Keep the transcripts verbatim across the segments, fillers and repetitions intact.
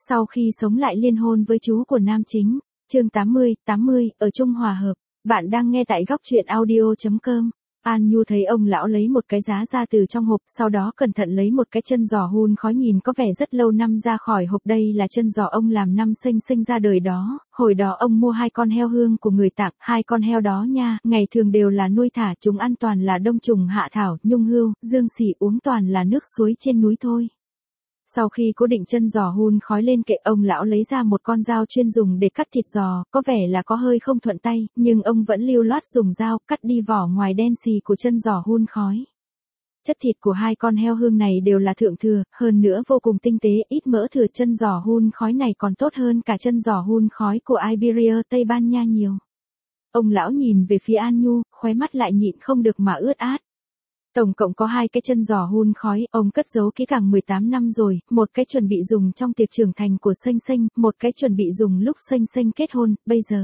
Sau khi sống lại liên hôn với chú của nam chính, chương tám mươi, tám mươi, ở chung hòa hợp. Bạn đang nghe tại góc truyện audio chấm com. An Nhu thấy ông lão lấy một cái giá ra từ trong hộp, sau đó cẩn thận lấy một cái chân giò hun khói nhìn có vẻ rất lâu năm ra khỏi hộp. Đây là chân giò ông làm năm sinh sinh ra đời đó, hồi đó ông mua hai con heo hương của người tặng, hai con heo đó nha, ngày thường đều là nuôi thả, chúng ăn toàn là đông trùng hạ thảo, nhung hươu, dương xỉ, uống toàn là nước suối trên núi thôi. Sau khi cố định chân giò hun khói lên kệ, ông lão lấy ra một con dao chuyên dùng để cắt thịt giò, có vẻ là có hơi không thuận tay, nhưng ông vẫn lưu loát dùng dao cắt đi vỏ ngoài đen xì của chân giò hun khói. Chất thịt của hai con heo hương này đều là thượng thừa, hơn nữa vô cùng tinh tế, ít mỡ thừa. Chân giò hun khói này còn tốt hơn cả chân giò hun khói của Iberia, Tây Ban Nha nhiều. Ông lão nhìn về phía An Nhu, khóe mắt lại nhịn không được mà ướt át. Tổng cộng có hai cái chân giò hun khói, ông cất giấu kỹ càng mười tám năm rồi, một cái chuẩn bị dùng trong tiệc trưởng thành của Xanh Xanh, một cái chuẩn bị dùng lúc Xanh Xanh kết hôn, bây giờ.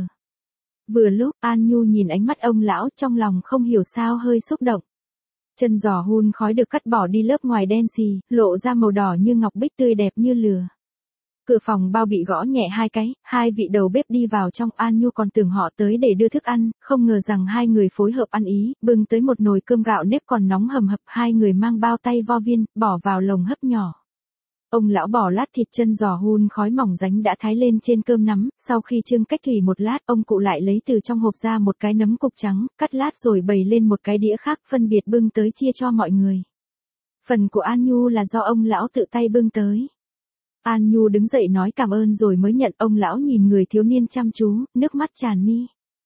Vừa lúc, An Nhu nhìn ánh mắt ông lão, trong lòng không hiểu sao hơi xúc động. Chân giò hun khói được cắt bỏ đi lớp ngoài đen xì, lộ ra màu đỏ như ngọc bích, tươi đẹp như lửa. Cửa phòng bao bị gõ nhẹ hai cái, hai vị đầu bếp đi vào trong. An Nhu còn tưởng họ tới để đưa thức ăn, không ngờ rằng hai người phối hợp ăn ý, bưng tới một nồi cơm gạo nếp còn nóng hầm hập, hai người mang bao tay vo viên, bỏ vào lồng hấp nhỏ. Ông lão bỏ lát thịt chân giò hun khói mỏng ránh đã thái lên trên cơm nắm, sau khi chưng cách thủy một lát, ông cụ lại lấy từ trong hộp ra một cái nấm cục trắng, cắt lát rồi bày lên một cái đĩa khác, phân biệt bưng tới chia cho mọi người. Phần của An Nhu là do ông lão tự tay bưng tới. An Nhu đứng dậy nói cảm ơn rồi mới nhận. Ông lão nhìn người thiếu niên chăm chú, nước mắt tràn mi.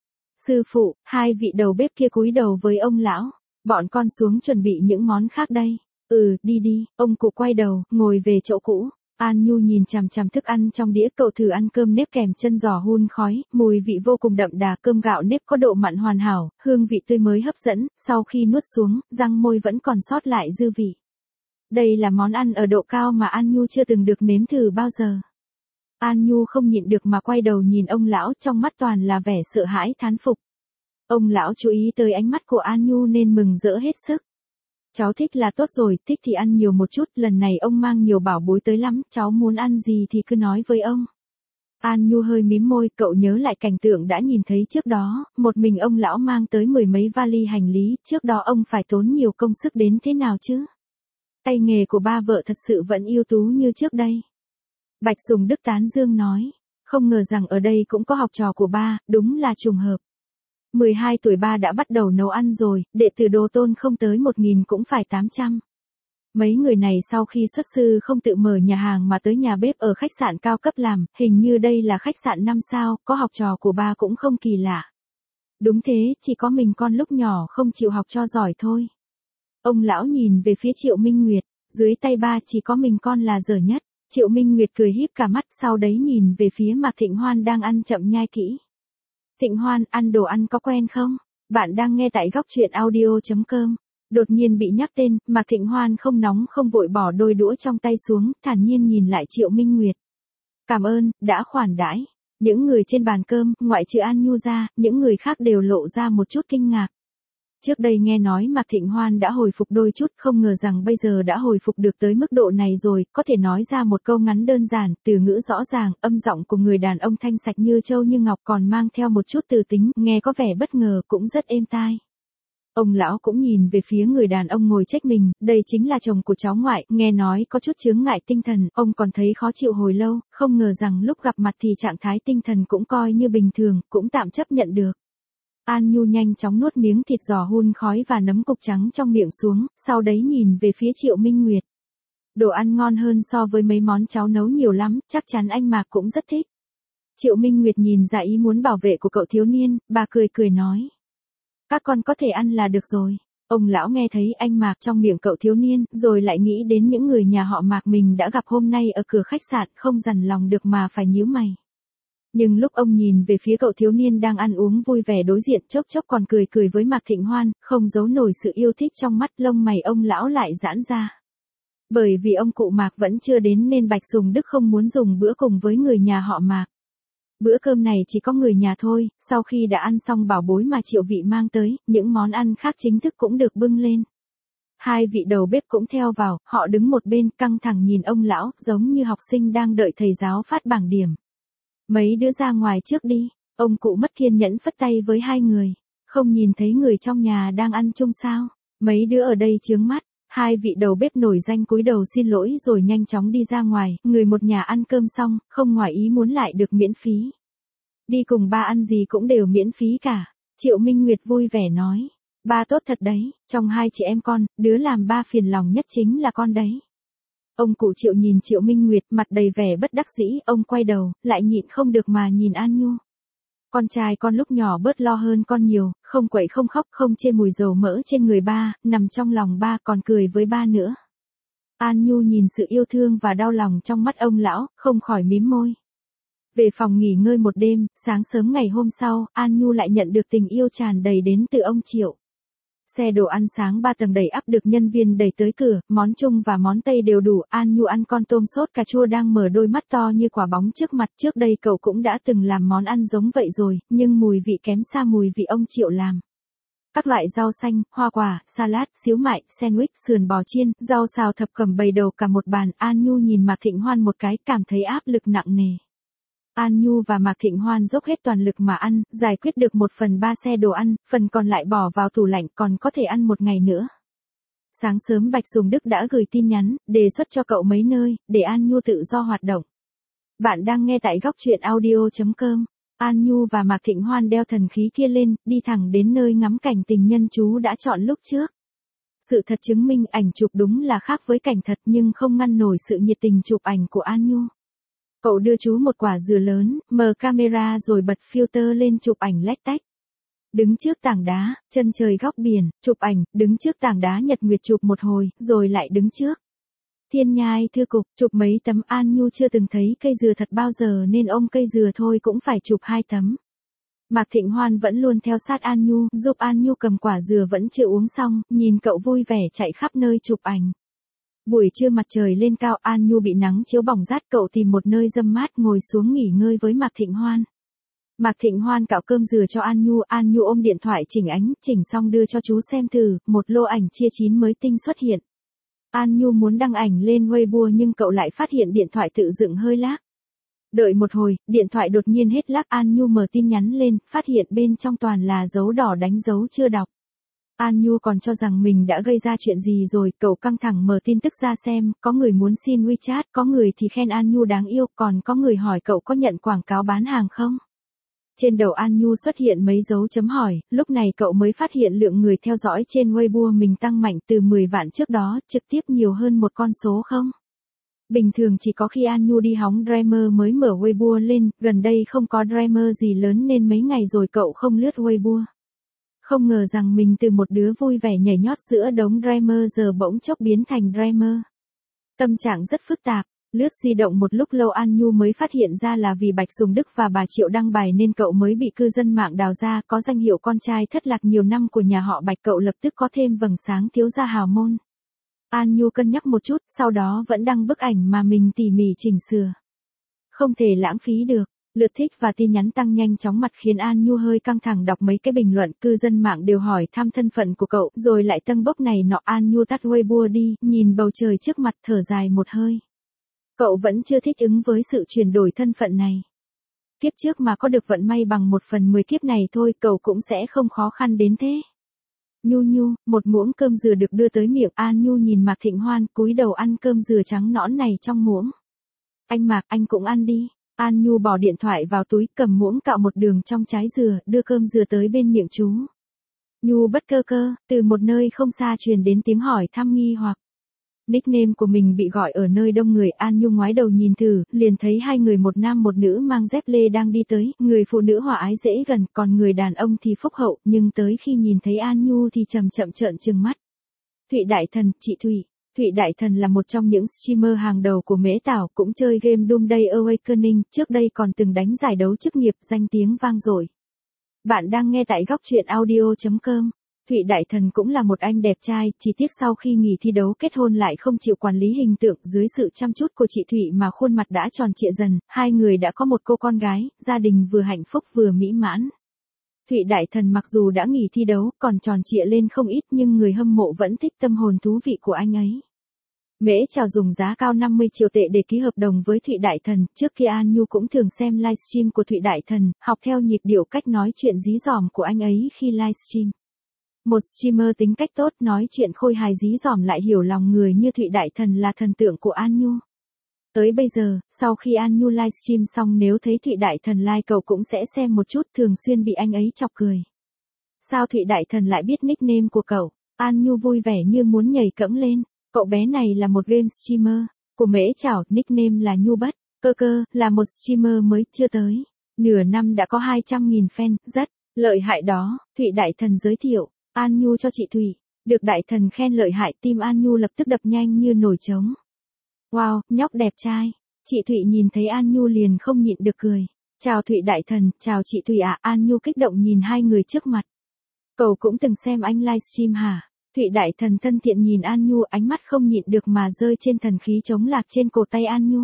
Sư phụ, hai vị đầu bếp kia cúi đầu với ông lão. Bọn con xuống chuẩn bị những món khác đây. Ừ, đi đi. Ông cụ quay đầu, ngồi về chỗ cũ. An Nhu nhìn chằm chằm thức ăn trong đĩa, cậu thử ăn cơm nếp kèm chân giò hun khói, mùi vị vô cùng đậm đà, cơm gạo nếp có độ mặn hoàn hảo, hương vị tươi mới hấp dẫn, sau khi nuốt xuống, răng môi vẫn còn sót lại dư vị. Đây là món ăn ở độ cao mà An Nhu chưa từng được nếm thử bao giờ. An Nhu không nhịn được mà quay đầu nhìn ông lão, trong mắt toàn là vẻ sợ hãi thán phục. Ông lão chú ý tới ánh mắt của An Nhu nên mừng rỡ hết sức. Cháu thích là tốt rồi, thích thì ăn nhiều một chút, lần này ông mang nhiều bảo bối tới lắm, cháu muốn ăn gì thì cứ nói với ông. An Nhu hơi mím môi, cậu nhớ lại cảnh tượng đã nhìn thấy trước đó, một mình ông lão mang tới mười mấy vali hành lý, trước đó ông phải tốn nhiều công sức đến thế nào chứ? Tay nghề của ba vợ thật sự vẫn ưu tú như trước đây. Bạch Sùng Đức tán dương nói, không ngờ rằng ở đây cũng có học trò của ba, đúng là trùng hợp. mười hai tuổi ba đã bắt đầu nấu ăn rồi, đệ tử Đồ Tôn không tới một nghìn cũng phải tám trăm. Mấy người này sau khi xuất sư không tự mở nhà hàng mà tới nhà bếp ở khách sạn cao cấp làm, hình như đây là khách sạn năm sao, có học trò của ba cũng không kỳ lạ. Đúng thế, chỉ có mình con lúc nhỏ không chịu học cho giỏi thôi. Ông lão nhìn về phía Triệu Minh Nguyệt, dưới tay ba chỉ có mình con là dở nhất. Triệu Minh Nguyệt cười híp cả mắt, sau đấy nhìn về phía Mạc Thịnh Hoan đang ăn chậm nhai kỹ. Thịnh Hoan, ăn đồ ăn có quen không? Bạn đang nghe tại góc truyện audio chấm com. Đột nhiên bị nhắc tên, Mạc Thịnh Hoan không nóng không vội bỏ đôi đũa trong tay xuống, thản nhiên nhìn lại Triệu Minh Nguyệt. Cảm ơn, đã khoản đãi. Những người trên bàn cơm, ngoại trừ An Nhu ra, những người khác đều lộ ra một chút kinh ngạc. Trước đây nghe nói Mạc Thịnh Hoan đã hồi phục đôi chút, không ngờ rằng bây giờ đã hồi phục được tới mức độ này rồi, có thể nói ra một câu ngắn đơn giản, từ ngữ rõ ràng, âm giọng của người đàn ông thanh sạch như châu như ngọc, còn mang theo một chút từ tính, nghe có vẻ bất ngờ cũng rất êm tai. Ông lão cũng nhìn về phía người đàn ông ngồi trách mình, đây chính là chồng của cháu ngoại, nghe nói có chút chướng ngại tinh thần, ông còn thấy khó chịu hồi lâu, không ngờ rằng lúc gặp mặt thì trạng thái tinh thần cũng coi như bình thường, cũng tạm chấp nhận được. An Nhu nhanh chóng nuốt miếng thịt giò hun khói và nấm cục trắng trong miệng xuống, sau đấy nhìn về phía Triệu Minh Nguyệt. Đồ ăn ngon hơn so với mấy món cháu nấu nhiều lắm, chắc chắn anh Mạc cũng rất thích. Triệu Minh Nguyệt nhìn ra ý muốn bảo vệ của cậu thiếu niên, bà cười cười nói. Các con có thể ăn là được rồi. Ông lão nghe thấy anh Mạc trong miệng cậu thiếu niên, rồi lại nghĩ đến những người nhà họ Mạc mình đã gặp hôm nay ở cửa khách sạn, không dằn lòng được mà phải nhíu mày. Nhưng lúc ông nhìn về phía cậu thiếu niên đang ăn uống vui vẻ đối diện, chốc chốc còn cười cười với Mạc Thịnh Hoan, không giấu nổi sự yêu thích trong mắt, lông mày ông lão lại giãn ra. Bởi vì ông cụ Mạc vẫn chưa đến nên Bạch Sùng Đức không muốn dùng bữa cùng với người nhà họ Mạc. Bữa cơm này chỉ có người nhà thôi, sau khi đã ăn xong bảo bối mà Triệu Vị mang tới, những món ăn khác chính thức cũng được bưng lên. Hai vị đầu bếp cũng theo vào, họ đứng một bên căng thẳng nhìn ông lão, giống như học sinh đang đợi thầy giáo phát bảng điểm. Mấy đứa ra ngoài trước đi, ông cụ mất kiên nhẫn phất tay với hai người. Không nhìn thấy người trong nhà đang ăn chung sao? Mấy đứa ở đây chướng mắt. Hai vị đầu bếp nổi danh cúi đầu xin lỗi rồi nhanh chóng đi ra ngoài, người một nhà ăn cơm xong, không ngoài ý muốn lại được miễn phí. Đi cùng ba ăn gì cũng đều miễn phí cả. Triệu Minh Nguyệt vui vẻ nói. Ba tốt thật đấy, trong hai chị em con, đứa làm ba phiền lòng nhất chính là con đấy. Ông cụ Triệu nhìn Triệu Minh Nguyệt mặt đầy vẻ bất đắc dĩ, ông quay đầu, lại nhịn không được mà nhìn An Nhu. Con trai con lúc nhỏ bớt lo hơn con nhiều, không quậy không khóc không chê mùi dầu mỡ trên người ba, nằm trong lòng ba còn cười với ba nữa. An Nhu nhìn sự yêu thương và đau lòng trong mắt ông lão, không khỏi mím môi. Về phòng nghỉ ngơi một đêm, sáng sớm ngày hôm sau, An Nhu lại nhận được tình yêu tràn đầy đến từ ông Triệu. Xe đồ ăn sáng ba tầng đầy ắp được nhân viên đẩy tới cửa, món Trung và món Tây đều đủ. An Nhu ăn con tôm sốt cà chua đang mở đôi mắt to như quả bóng trước mặt. Trước đây cậu cũng đã từng làm món ăn giống vậy rồi, nhưng mùi vị kém xa mùi vị ông Triệu làm. Các loại rau xanh, hoa quả, salad, xíu mại, sandwich, sườn bò chiên, rau xào thập cẩm bày đầu cả một bàn. An Nhu nhìn Mạc Thịnh Hoan một cái, cảm thấy áp lực nặng nề. An Nhu và Mạc Thịnh Hoan dốc hết toàn lực mà ăn, giải quyết được một phần ba xe đồ ăn, phần còn lại bỏ vào tủ lạnh còn có thể ăn một ngày nữa. Sáng sớm Bạch Sùng Đức đã gửi tin nhắn, đề xuất cho cậu mấy nơi, để An Nhu tự do hoạt động. Bạn đang nghe tại góc truyện audio chấm com. An Nhu và Mạc Thịnh Hoan đeo thần khí kia lên, đi thẳng đến nơi ngắm cảnh tình nhân chú đã chọn lúc trước. Sự thật chứng minh ảnh chụp đúng là khác với cảnh thật nhưng không ngăn nổi sự nhiệt tình chụp ảnh của An Nhu. Cậu đưa chú một quả dừa lớn, mở camera rồi bật filter lên chụp ảnh lách tách. Đứng trước tảng đá, chân trời góc biển, chụp ảnh, đứng trước tảng đá nhật nguyệt chụp một hồi, rồi lại đứng trước thiên nhai thư cục, chụp mấy tấm. An Nhu chưa từng thấy cây dừa thật bao giờ nên ôm cây dừa thôi cũng phải chụp hai tấm. Mạc Thịnh Hoan vẫn luôn theo sát An Nhu, giúp An Nhu cầm quả dừa vẫn chưa uống xong, nhìn cậu vui vẻ chạy khắp nơi chụp ảnh. Buổi trưa mặt trời lên cao, An Nhu bị nắng chiếu bỏng rát, cậu tìm một nơi râm mát ngồi xuống nghỉ ngơi với Mạc Thịnh Hoan. Mạc Thịnh Hoan cạo cơm dừa cho An Nhu, An Nhu ôm điện thoại chỉnh ánh, chỉnh xong đưa cho chú xem thử, một lô ảnh chia chín mới tinh xuất hiện. An Nhu muốn đăng ảnh lên Weibo nhưng cậu lại phát hiện điện thoại tự dựng hơi lag. Đợi một hồi, điện thoại đột nhiên hết lag, An Nhu mở tin nhắn lên, phát hiện bên trong toàn là dấu đỏ đánh dấu chưa đọc. An Nhu còn cho rằng mình đã gây ra chuyện gì rồi, cậu căng thẳng mở tin tức ra xem, có người muốn xin WeChat, có người thì khen An Nhu đáng yêu, còn có người hỏi cậu có nhận quảng cáo bán hàng không. Trên đầu An Nhu xuất hiện mấy dấu chấm hỏi, lúc này cậu mới phát hiện lượng người theo dõi trên Weibo mình tăng mạnh từ mười vạn trước đó, trực tiếp nhiều hơn một con số không. Bình thường chỉ có khi An Nhu đi hóng drama mới mở Weibo lên, gần đây không có drama gì lớn nên mấy ngày rồi cậu không lướt Weibo. Không ngờ rằng mình từ một đứa vui vẻ nhảy nhót giữa đống drama giờ bỗng chốc biến thành drama. Tâm trạng rất phức tạp, lướt di động một lúc lâu An Nhu mới phát hiện ra là vì Bạch Sùng Đức và bà Triệu đăng bài nên cậu mới bị cư dân mạng đào ra, có danh hiệu con trai thất lạc nhiều năm của nhà họ Bạch, cậu lập tức có thêm vầng sáng thiếu gia hào môn. An Nhu cân nhắc một chút, sau đó vẫn đăng bức ảnh mà mình tỉ mỉ chỉnh sửa. Không thể lãng phí được. Lượt thích và tin nhắn tăng nhanh chóng mặt khiến An Nhu hơi căng thẳng đọc mấy cái bình luận, cư dân mạng đều hỏi thăm thân phận của cậu, rồi lại tâng bốc này nọ. An Nhu tắt Weibo đi, nhìn bầu trời trước mặt thở dài một hơi. Cậu vẫn chưa thích ứng với sự chuyển đổi thân phận này. Kiếp trước mà có được vận may bằng một phần mười kiếp này thôi, cậu cũng sẽ không khó khăn đến thế. Nhu Nhu, một muỗng cơm dừa được đưa tới miệng. An Nhu nhìn Mạc Thịnh Hoan cúi đầu ăn cơm dừa trắng nõn này trong muỗng. Anh Mạc, anh cũng ăn đi. An Nhu bỏ điện thoại vào túi, cầm muỗng cạo một đường trong trái dừa, đưa cơm dừa tới bên miệng chú. Nhu bất cơ cơ, từ một nơi không xa truyền đến tiếng hỏi thăm nghi hoặc. Nickname của mình bị gọi ở nơi đông người. An Nhu ngoái đầu nhìn thử, liền thấy hai người, một nam một nữ mang dép lê đang đi tới, người phụ nữ hòa ái dễ gần, còn người đàn ông thì phúc hậu, nhưng tới khi nhìn thấy An Nhu thì chậm chậm trợn trừng mắt. Thụy Đại Thần, chị Thụy. Thụy Đại Thần là một trong những streamer hàng đầu của Mễ Tảo, cũng chơi game Doomsday Awakening, trước đây còn từng đánh giải đấu chức nghiệp, danh tiếng vang dội. Bạn đang nghe tại góc truyện audio chấm com. Thụy Đại Thần cũng là một anh đẹp trai, chỉ tiếc sau khi nghỉ thi đấu kết hôn lại không chịu quản lý hình tượng, dưới sự chăm chút của chị Thụy mà khuôn mặt đã tròn trịa dần, hai người đã có một cô con gái, gia đình vừa hạnh phúc vừa mỹ mãn. Thụy Đại Thần mặc dù đã nghỉ thi đấu, còn tròn trịa lên không ít nhưng người hâm mộ vẫn thích tâm hồn thú vị của anh ấy. Mễ Trào dùng giá cao năm mươi triệu tệ để ký hợp đồng với Thụy Đại Thần, trước kia An Nhu cũng thường xem livestream của Thụy Đại Thần, học theo nhịp điệu cách nói chuyện dí dỏm của anh ấy khi livestream. Một streamer tính cách tốt nói chuyện khôi hài dí dỏm lại hiểu lòng người như Thụy Đại Thần là thần tượng của An Nhu. Tới bây giờ, sau khi An Nhu livestream xong nếu thấy Thụy Đại Thần like cậu cũng sẽ xem một chút, thường xuyên bị anh ấy chọc cười. Sao Thụy Đại Thần lại biết nickname của cậu? An Nhu vui vẻ như muốn nhảy cẫng lên. Cậu bé này là một game streamer của Mễ Trảo, nickname là Nhu Bất, cơ cơ, là một streamer mới chưa tới. Nửa năm đã có hai trăm nghìn fan, rất lợi hại đó, Thụy Đại Thần giới thiệu. An Nhu cho chị Thụy, được Đại Thần khen lợi hại, tim An Nhu lập tức đập nhanh như nổi trống. Wow, nhóc đẹp trai. Chị Thụy nhìn thấy An Nhu liền không nhịn được cười. Chào Thụy Đại Thần, chào chị Thụy ạ. An Nhu kích động nhìn hai người trước mặt. Cậu cũng từng xem anh livestream hả? Thụy Đại Thần thân thiện nhìn An Nhu, ánh mắt không nhịn được mà rơi trên thần khí chống lạc trên cổ tay An Nhu.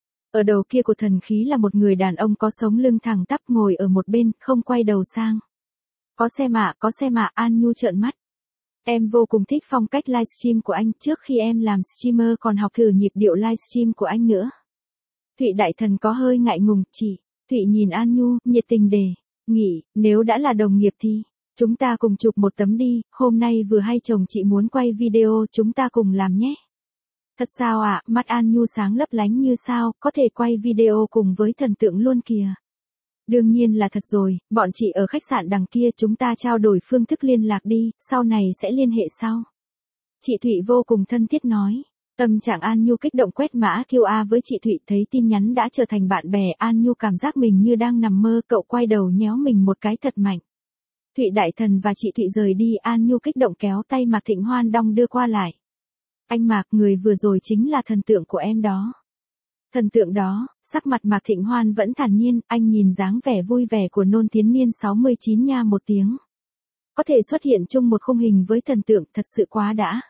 Ở đầu kia của thần khí là một người đàn ông có sống lưng thẳng tắp ngồi ở một bên, không quay đầu sang. Có xem ạ, có xem ạ, An Nhu trợn mắt. Em vô cùng thích phong cách livestream của anh, trước khi em làm streamer còn học thử nhịp điệu livestream của anh nữa. Thụy Đại Thần có hơi ngại ngùng, chị. Thụy nhìn An Nhu, nhiệt tình đề nghị, nếu đã là đồng nghiệp thì chúng ta cùng chụp một tấm đi, hôm nay vừa hay chồng chị muốn quay video, chúng ta cùng làm nhé. Thật sao ạ, mắt An Nhu sáng lấp lánh như sao, có thể quay video cùng với thần tượng luôn kìa. Đương nhiên là thật rồi, bọn chị ở khách sạn đằng kia, chúng ta trao đổi phương thức liên lạc đi, sau này sẽ liên hệ sau. Chị Thụy vô cùng thân thiết nói. Tâm trạng An Nhu kích động quét mã quy rờ với chị Thụy, thấy tin nhắn đã trở thành bạn bè, An Nhu cảm giác mình như đang nằm mơ, cậu quay đầu nhéo mình một cái thật mạnh. Thụy Đại Thần và chị Thụy rời đi, An Nhu kích động kéo tay Mạc Thịnh Hoan đong đưa qua lại. Anh Mạc, người vừa rồi chính là thần tượng của em đó. Thần tượng đó, sắc mặt Mạc Thịnh Hoan vẫn thản nhiên, anh nhìn dáng vẻ vui vẻ của nôn tiến niên sáu mươi chín nha một tiếng. Có thể xuất hiện chung một khung hình với thần tượng thật sự quá đã.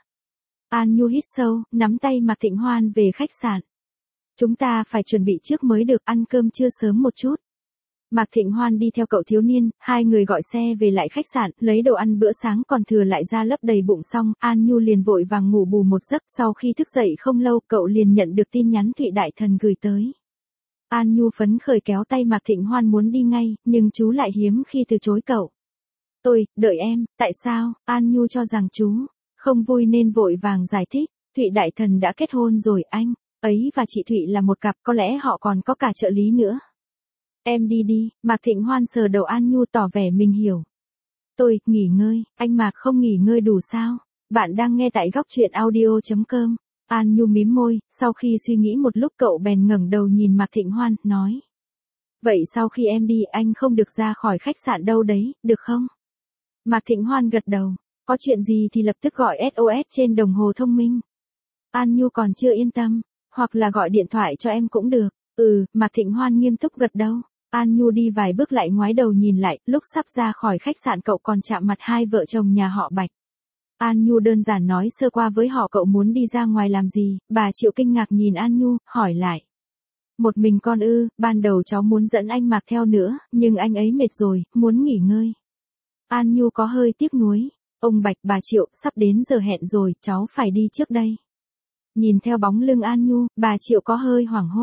An Nhu hít sâu, nắm tay Mạc Thịnh Hoan về khách sạn. Chúng ta phải chuẩn bị trước mới được, ăn cơm trưa sớm một chút. Mạc Thịnh Hoan đi theo cậu thiếu niên, hai người gọi xe về lại khách sạn, lấy đồ ăn bữa sáng còn thừa lại ra lấp đầy bụng xong, An Nhu liền vội vàng ngủ bù một giấc, sau khi thức dậy không lâu, cậu liền nhận được tin nhắn Thụy Đại Thần gửi tới. An Nhu phấn khởi kéo tay Mạc Thịnh Hoan muốn đi ngay, nhưng chú lại hiếm khi từ chối cậu. Tôi, đợi em, tại sao? An Nhu cho rằng chú không vui nên vội vàng giải thích, Thụy Đại Thần đã kết hôn rồi anh, ấy và chị Thụy là một cặp, có lẽ họ còn có cả trợ lý nữa. Em đi đi, Mạc Thịnh Hoan sờ đầu An Nhu tỏ vẻ mình hiểu. Tôi, nghỉ ngơi, anh Mạc không nghỉ ngơi đủ sao? Bạn đang nghe tại góc truyện audio chấm com. An Nhu mím môi, sau khi suy nghĩ một lúc cậu bèn ngẩng đầu nhìn Mạc Thịnh Hoan, nói. Vậy sau khi em đi anh không được ra khỏi khách sạn đâu đấy, được không? Mạc Thịnh Hoan gật đầu, có chuyện gì thì lập tức gọi ét ô ét trên đồng hồ thông minh. An Nhu còn chưa yên tâm, hoặc là gọi điện thoại cho em cũng được. Ừ, Mạc Thịnh Hoan nghiêm túc gật đầu. An Nhu đi vài bước lại ngoái đầu nhìn lại, lúc sắp ra khỏi khách sạn cậu còn chạm mặt hai vợ chồng nhà họ Bạch. An Nhu đơn giản nói sơ qua với họ cậu muốn đi ra ngoài làm gì, bà Triệu kinh ngạc nhìn An Nhu, hỏi lại. Một mình con ư, ban đầu cháu muốn dẫn anh Mạc theo nữa, nhưng anh ấy mệt rồi, muốn nghỉ ngơi. An Nhu có hơi tiếc nuối, ông Bạch bà Triệu, sắp đến giờ hẹn rồi, cháu phải đi trước đây. Nhìn theo bóng lưng An Nhu, bà Triệu có hơi hoảng hốt.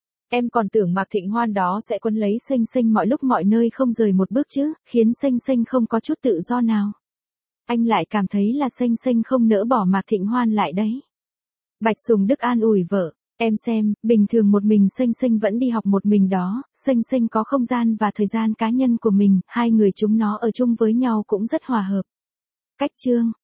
Em còn tưởng Mạc Thịnh Hoan đó sẽ quấn lấy Xanh Xanh mọi lúc mọi nơi không rời một bước chứ, khiến Xanh Xanh không có chút tự do nào. Anh lại cảm thấy là Xanh Xanh không nỡ bỏ Mạc Thịnh Hoan lại đấy. Bạch Sùng Đức an ủi vợ, em xem, bình thường một mình Xanh Xanh vẫn đi học một mình đó, Xanh Xanh có không gian và thời gian cá nhân của mình, hai người chúng nó ở chung với nhau cũng rất hòa hợp. Cách chương